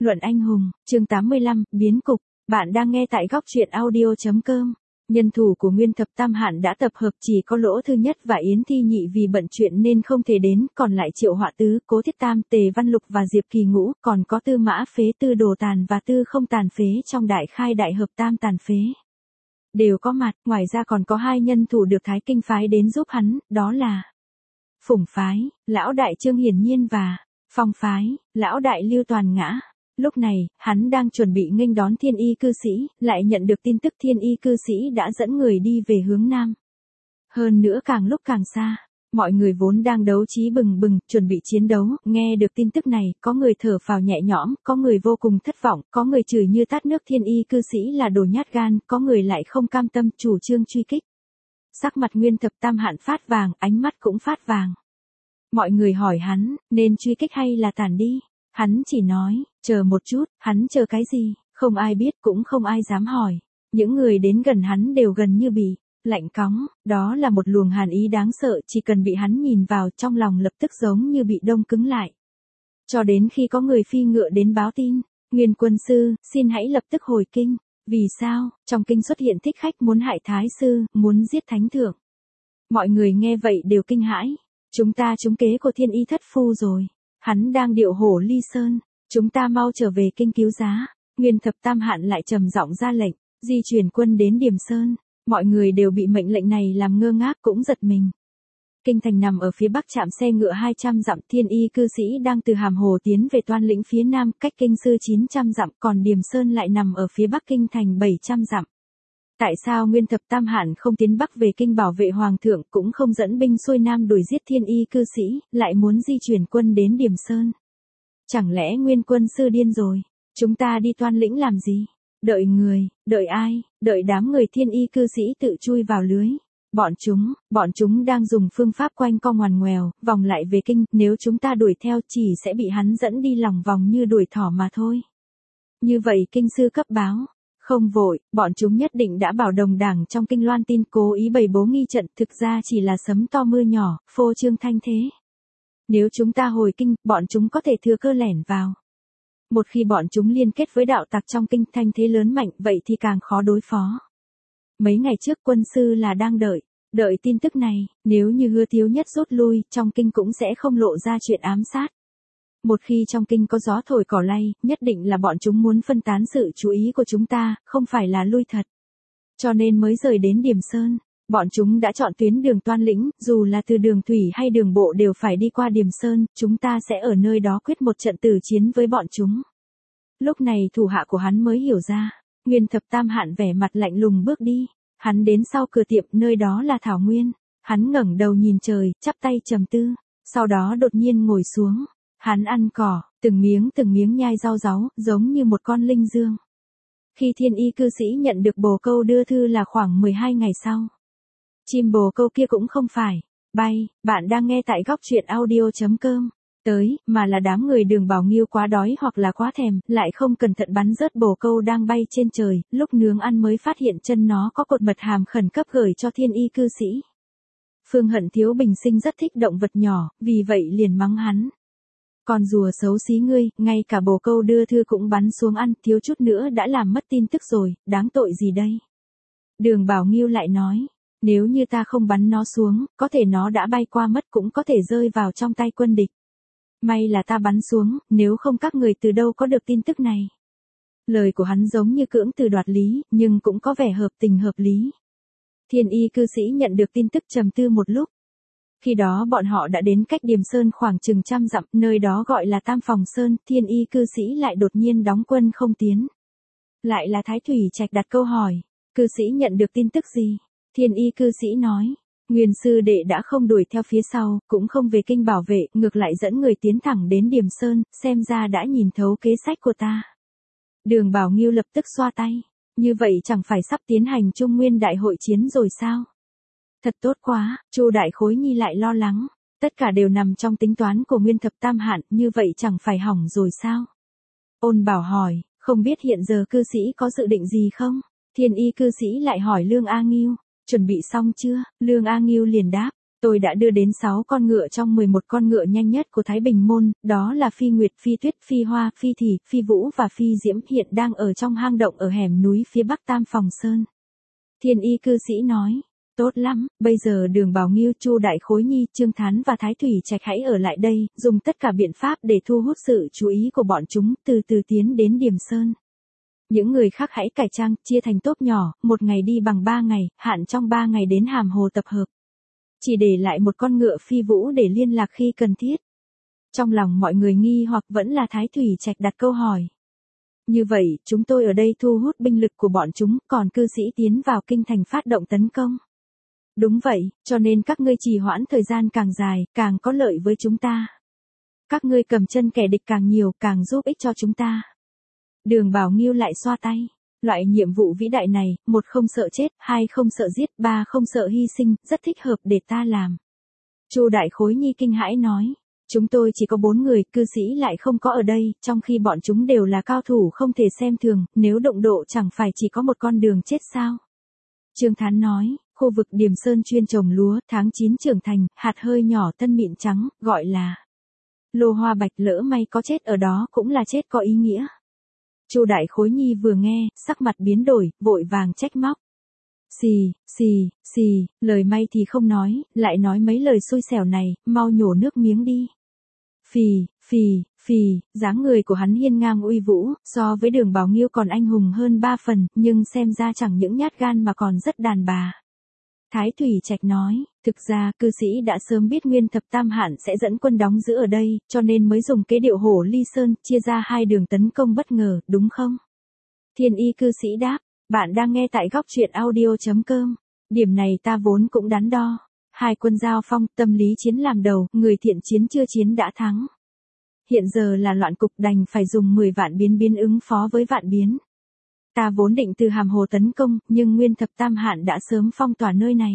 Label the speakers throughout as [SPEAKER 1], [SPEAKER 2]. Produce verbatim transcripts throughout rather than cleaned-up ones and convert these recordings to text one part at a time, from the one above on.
[SPEAKER 1] Luận anh hùng, chương tám mươi lăm, biến cục. Bạn đang nghe tại góc truyện audio chấm com. Nhân thủ của Nguyên Thập Tam Hạn đã tập hợp, chỉ có Lỗ Thư Nhất và Yến Thi Nhị vì bận chuyện nên không thể đến, còn lại Triệu Họa Tứ, Cố Thiết Tam, Tề Văn Lục và Diệp Kỳ Ngũ, còn có Tư Mã Phế, Tư Đồ Tàn và Tư Không Tàn Phế trong đại khai đại hợp tam tàn phế. Đều có mặt, ngoài ra còn có hai nhân thủ được Thái Kinh phái đến giúp hắn, đó là Phủng phái, lão đại Trương Hiển Nhiên và Phong phái, lão đại Lưu Toàn Ngã. Lúc này, hắn đang chuẩn bị nghênh đón Thiên Y cư sĩ, lại nhận được tin tức Thiên Y cư sĩ đã dẫn người đi về hướng Nam. Hơn nữa càng lúc càng xa, mọi người vốn đang đấu trí bừng bừng, chuẩn bị chiến đấu, nghe được tin tức này, có người thở phào nhẹ nhõm, có người vô cùng thất vọng, có người chửi như tát nước Thiên Y cư sĩ là đồ nhát gan, có người lại không cam tâm, chủ trương truy kích. Sắc mặt Nguyên Thập Tam Hạn phát vàng, ánh mắt cũng phát vàng. Mọi người hỏi hắn, nên truy kích hay là tản đi? Hắn chỉ nói, chờ một chút, hắn chờ cái gì? Không ai biết, cũng không ai dám hỏi. Những người đến gần hắn đều gần như bị lạnh cóng, đó là một luồng hàn ý đáng sợ, chỉ cần bị hắn nhìn vào trong lòng lập tức giống như bị đông cứng lại. Cho đến khi có người phi ngựa đến báo tin, Nguyên quân sư, xin hãy lập tức hồi kinh. Vì sao? Trong kinh xuất hiện thích khách muốn hại thái sư, muốn giết thánh thượng. Mọi người nghe vậy đều kinh hãi. Chúng ta trúng kế của Thiên Y thất phu rồi. Hắn đang điệu hổ ly sơn. Chúng ta mau trở về kinh cứu giá. Nguyên Thập Tam Hạn lại trầm giọng ra lệnh, di chuyển quân đến Điềm Sơn. Mọi người đều bị mệnh lệnh này làm ngơ ngác cũng giật mình. Kinh thành nằm ở phía bắc, trạm xe ngựa hai trăm dặm. Thiên Y cư sĩ đang từ Hàm Hồ tiến về Toan Lĩnh phía nam, cách kinh sư chín trăm dặm, còn Điềm Sơn lại nằm ở phía bắc kinh thành bảy trăm dặm. Tại sao Nguyên Thập Tam Hạn không tiến bắc về kinh bảo vệ hoàng thượng, cũng không dẫn binh xuôi nam đuổi giết Thiên Y cư sĩ, lại muốn di chuyển quân đến Điềm Sơn? Chẳng lẽ Nguyên quân sư điên rồi? Chúng ta đi Toan Lĩnh làm gì? Đợi người, đợi ai? Đợi đám người Thiên Y cư sĩ tự chui vào lưới. Bọn chúng, bọn chúng đang dùng phương pháp quanh co ngoằn ngoèo, vòng lại về kinh, nếu chúng ta đuổi theo chỉ sẽ bị hắn dẫn đi lòng vòng như đuổi thỏ mà thôi. Như vậy kinh sư cấp báo. Không vội, bọn chúng nhất định đã bảo đồng đảng trong kinh loan tin, cố ý bày bố nghi trận, thực ra chỉ là sấm to mưa nhỏ, phô trương thanh thế. Nếu chúng ta hồi kinh, bọn chúng có thể thừa cơ lẻn vào. Một khi bọn chúng liên kết với đạo tặc trong kinh, thanh thế lớn mạnh, vậy thì càng khó đối phó. Mấy ngày trước quân sư là đang đợi, đợi tin tức này, nếu như Hứa Thiếu Nhất rút lui, trong kinh cũng sẽ không lộ ra chuyện ám sát. Một khi trong kinh có gió thổi cỏ lay, nhất định là bọn chúng muốn phân tán sự chú ý của chúng ta, không phải là lui thật. Cho nên mới rời đến Điềm Sơn, bọn chúng đã chọn tuyến đường Toan Lĩnh, dù là từ đường thủy hay đường bộ đều phải đi qua Điềm Sơn, chúng ta sẽ ở nơi đó quyết một trận tử chiến với bọn chúng. Lúc này thủ hạ của hắn mới hiểu ra, Nguyên Thập Tam Hạn vẻ mặt lạnh lùng bước đi, hắn đến sau cửa tiệm, nơi đó là thảo nguyên, hắn ngẩng đầu nhìn trời, chắp tay trầm tư, sau đó đột nhiên ngồi xuống. Hắn ăn cỏ, từng miếng từng miếng nhai rau ráu, giống như một con linh dương. Khi Thiên Y cư sĩ nhận được bồ câu đưa thư là khoảng mười hai ngày sau. Chim bồ câu kia cũng không phải bay, bạn đang nghe tại góc truyện audio chấm com. Tới, mà là đám người Đường Bảo Nghiêu quá đói hoặc là quá thèm, lại không cẩn thận bắn rớt bồ câu đang bay trên trời, lúc nướng ăn mới phát hiện chân nó có cột mật hàm khẩn cấp gửi cho Thiên Y cư sĩ. Phương Hận Thiếu bình sinh rất thích động vật nhỏ, vì vậy liền mắng hắn. Con rùa xấu xí ngươi, ngay cả bồ câu đưa thư cũng bắn xuống ăn, thiếu chút nữa đã làm mất tin tức rồi, đáng tội gì đây? Đường Bảo Nghiêu lại nói, nếu như ta không bắn nó xuống, có thể nó đã bay qua mất, cũng có thể rơi vào trong tay quân địch. May là ta bắn xuống, nếu không các người từ đâu có được tin tức này. Lời của hắn giống như cưỡng từ đoạt lý, nhưng cũng có vẻ hợp tình hợp lý. Thiên Y cư sĩ nhận được tin tức trầm tư một lúc. Khi đó bọn họ đã đến cách Điềm Sơn khoảng chừng trăm dặm, nơi đó gọi là Tam Phòng Sơn, Thiên Y cư sĩ lại đột nhiên đóng quân không tiến. Lại là Thái Thủy Trạch đặt câu hỏi, cư sĩ nhận được tin tức gì? Thiên Y cư sĩ nói, Nguyên sư đệ đã không đuổi theo phía sau, cũng không về kinh bảo vệ, ngược lại dẫn người tiến thẳng đến Điềm Sơn, xem ra đã nhìn thấu kế sách của ta. Đường Bảo Nghiêu lập tức xoa tay, như vậy chẳng phải sắp tiến hành Trung Nguyên đại hội chiến rồi sao? Thật tốt quá, Chu Đại Khối Nhi lại lo lắng, tất cả đều nằm trong tính toán của Nguyên Thập Tam Hạn, như vậy chẳng phải hỏng rồi sao? Ôn Bảo hỏi, không biết hiện giờ cư sĩ có dự định gì không? Thiên Y cư sĩ lại hỏi Lương A Nghiêu, chuẩn bị xong chưa? Lương A Nghiêu liền đáp, Tôi đã đưa đến sáu con ngựa trong mười một con ngựa nhanh nhất của Thái Bình Môn, đó là Phi Nguyệt, Phi Tuyết, Phi Hoa, Phi Thì, Phi Vũ và Phi Diễm, hiện đang ở trong hang động ở hẻm núi phía bắc Tam Phòng Sơn. Thiên y cư sĩ nói, tốt lắm, bây giờ Đường Bảo Nghiêu, Chu Đại Khối Nhi, Trương Thán và Thái Thủy Trạch hãy ở lại đây, dùng tất cả biện pháp để thu hút sự chú ý của bọn chúng, từ từ tiến đến Điểm Sơn. Những người khác hãy cải trang, chia thành tốp nhỏ, một ngày đi bằng ba ngày, hạn trong ba ngày đến Hàm Hồ tập hợp. Chỉ để lại một con ngựa Phi Vũ để liên lạc khi cần thiết. Trong lòng mọi người nghi hoặc vẫn là Thái Thủy Trạch đặt câu hỏi. Như vậy, chúng tôi ở đây thu hút binh lực của bọn chúng, còn cư sĩ tiến vào kinh thành phát động tấn công. Đúng vậy, cho nên các ngươi trì hoãn thời gian càng dài, càng có lợi với chúng ta. Các ngươi cầm chân kẻ địch càng nhiều, càng giúp ích cho chúng ta. Đường Bảo Nghiêu lại xoa tay. Loại nhiệm vụ vĩ đại này, một không sợ chết, hai không sợ giết, ba không sợ hy sinh, rất thích hợp để ta làm. Chu Đại Khối Nhi kinh hãi nói, chúng tôi chỉ có bốn người, cư sĩ lại không có ở đây, trong khi bọn chúng đều là cao thủ không thể xem thường, nếu động độ chẳng phải chỉ có một con đường chết sao. Trương Thán nói, khu vực Điểm Sơn chuyên trồng lúa, tháng chín trưởng thành, hạt hơi nhỏ tân mịn trắng, gọi là lô hoa bạch, lỡ may có chết ở đó cũng là chết có ý nghĩa. Chu Đại Khối Nhi vừa nghe, sắc mặt biến đổi, vội vàng trách móc. Xì, xì, xì, lời may thì không nói, lại nói mấy lời xui xẻo này, mau nhổ nước miếng đi. Phì, phì, phì, dáng người của hắn hiên ngang uy vũ, so với Đường Bảo Nghiêu còn anh hùng hơn ba phần, nhưng xem ra chẳng những nhát gan mà còn rất đàn bà. Thái Thủy Trạch nói, thực ra, cư sĩ đã sớm biết Nguyên Thập Tam Hạn sẽ dẫn quân đóng giữ ở đây, cho nên mới dùng kế điệu Hổ Ly Sơn, chia ra hai đường tấn công bất ngờ, đúng không? Thiên y cư sĩ đáp, bạn đang nghe tại góc truyện audio chấm com. Điểm này ta vốn cũng đắn đo. Hai quân giao phong, tâm lý chiến làm đầu, người thiện chiến chưa chiến đã thắng. Hiện giờ là loạn cục, đành phải dùng mười vạn biến biến ứng phó với vạn biến. Ta vốn định từ Hàm Hồ tấn công, nhưng Nguyên Thập Tam Hạn đã sớm phong tỏa nơi này.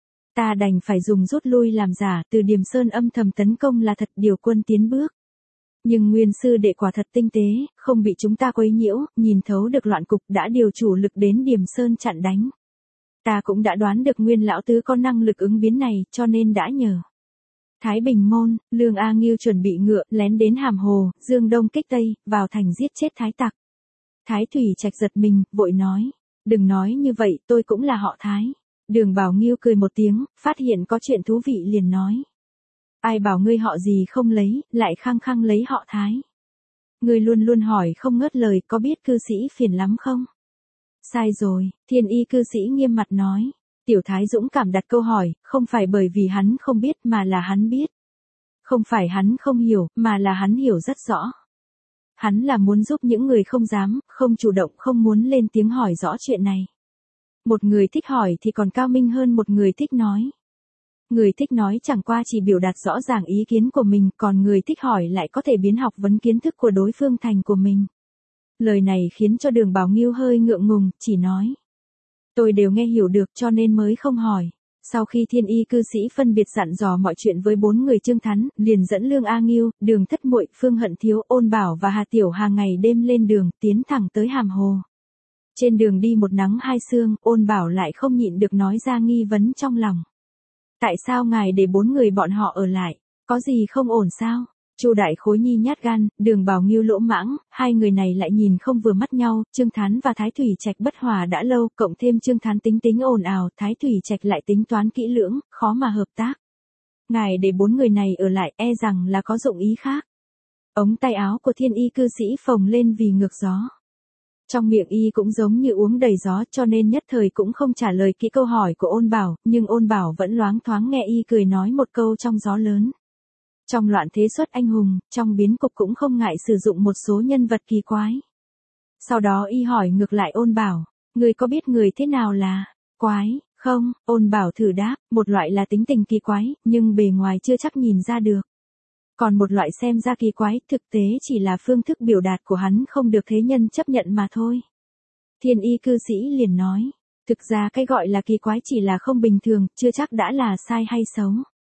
[SPEAKER 1] Ta đành phải dùng rút lui làm giả, từ Điểm Sơn âm thầm tấn công là thật, điều quân tiến bước. Nhưng Nguyên sư đệ quả thật tinh tế, không bị chúng ta quấy nhiễu, nhìn thấu được loạn cục, đã điều chủ lực đến Điểm Sơn chặn đánh. Ta cũng đã đoán được Nguyên lão tứ có năng lực ứng biến này, cho nên đã nhờ Thái Bình Môn, Lương A Nghiêu chuẩn bị ngựa, lén đến Hàm Hồ, dương đông kích tây, vào thành giết chết Thái tặc. Thái Thủy Trạch giật mình, vội nói, đừng nói như vậy, tôi cũng là họ Thái. Đường Bảo Nghiêu cười một tiếng, phát hiện có chuyện thú vị liền nói. Ai bảo ngươi họ gì không lấy, lại khăng khăng lấy họ Thái. Ngươi luôn luôn hỏi không ngớt lời, có biết cư sĩ phiền lắm không? Sai rồi, Thiên y cư sĩ nghiêm mặt nói. Tiểu Thái dũng cảm đặt câu hỏi, không phải bởi vì hắn không biết mà là hắn biết. Không phải hắn không hiểu, mà là hắn hiểu rất rõ. Hắn là muốn giúp những người không dám, không chủ động, không muốn lên tiếng hỏi rõ chuyện này. Một người thích hỏi thì còn cao minh hơn một người thích nói. Người thích nói chẳng qua chỉ biểu đạt rõ ràng ý kiến của mình, còn người thích hỏi lại có thể biến học vấn kiến thức của đối phương thành của mình. Lời này khiến cho Đường Bảo Nghiêu hơi ngượng ngùng, chỉ nói. Tôi đều nghe hiểu được cho nên mới không hỏi. Sau khi Thiên y cư sĩ phân biệt dặn dò mọi chuyện với bốn người Trương Thán, liền dẫn Lương A Nghiêu, Đường Thất Muội, Phương Hận Thiếu, Ôn Bảo và Hà Tiểu Hà ngày đêm lên đường, tiến thẳng tới Hàm Hồ. Trên đường đi một nắng hai sương, Ôn Bảo lại không nhịn được nói ra nghi vấn trong lòng. Tại sao ngài để bốn người bọn họ ở lại? Có gì không ổn sao? Chu Đại Khối Nhi nhát gan, Đường Bảo Nghiêu lỗ mãng, hai người này lại nhìn không vừa mắt nhau, Trương Thán và Thái Thủy Trạch bất hòa đã lâu, cộng thêm Trương Thán tính tính ồn ào, Thái Thủy Trạch lại tính toán kỹ lưỡng, khó mà hợp tác. Ngài để bốn người này ở lại, e rằng là có dụng ý khác. Ống tay áo của Thiên y cư sĩ phồng lên vì ngược gió. Trong miệng y cũng giống như uống đầy gió, cho nên nhất thời cũng không trả lời kỹ câu hỏi của Ôn Bảo, nhưng Ôn Bảo vẫn loáng thoáng nghe y cười nói một câu trong gió lớn. Trong loạn thế xuất anh hùng, trong biến cục cũng không ngại sử dụng một số nhân vật kỳ quái. Sau đó y hỏi ngược lại Ôn Bảo, người có biết người thế nào là quái, không? Ôn Bảo thử đáp, một loại là tính tình kỳ quái, nhưng bề ngoài chưa chắc nhìn ra được. Còn một loại xem ra kỳ quái, thực tế chỉ là phương thức biểu đạt của hắn không được thế nhân chấp nhận mà thôi. Thiên y cư sĩ liền nói, thực ra cái gọi là kỳ quái chỉ là không bình thường, chưa chắc đã là sai hay xấu.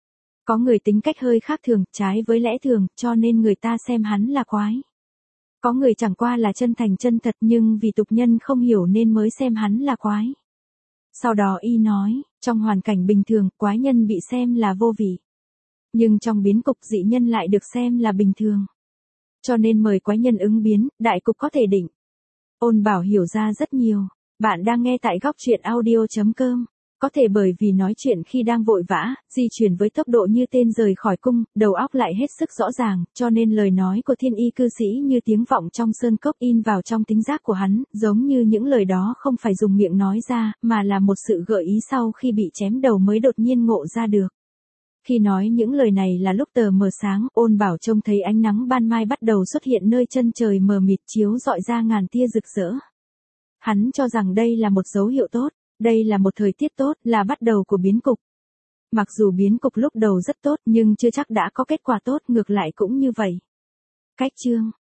[SPEAKER 1] Có người tính cách hơi khác thường, trái với lẽ thường, cho nên người ta xem hắn là quái. Có người chẳng qua là chân thành chân thật nhưng vì tục nhân không hiểu nên mới xem hắn là quái. Sau đó y nói, trong hoàn cảnh bình thường, quái nhân bị xem là vô vị. Nhưng trong biến cục dị nhân lại được xem là bình thường. Cho nên mời quái nhân ứng biến, đại cục có thể định. Ôn Bảo hiểu ra rất nhiều. Bạn đang nghe tại góc truyện audio chấm com. Có thể bởi vì nói chuyện khi đang vội vã, di chuyển với tốc độ như tên rời khỏi cung, đầu óc lại hết sức rõ ràng, cho nên lời nói của thiên y cư sĩ như tiếng vọng trong sơn cốc in vào trong tính giác của hắn, giống như những lời đó không phải dùng miệng nói ra, mà là một sự gợi ý sau khi bị chém đầu mới đột nhiên ngộ ra được. Khi nói những lời này là lúc tờ mờ sáng, Ôn Bảo trông thấy ánh nắng ban mai bắt đầu xuất hiện nơi chân trời mờ mịt chiếu rọi ra ngàn tia rực rỡ. Hắn cho rằng đây là một dấu hiệu tốt, đây là một thời tiết tốt, là bắt đầu của biến cục. Mặc dù biến cục lúc đầu rất tốt nhưng chưa chắc đã có kết quả tốt, ngược lại cũng như vậy. Cách chương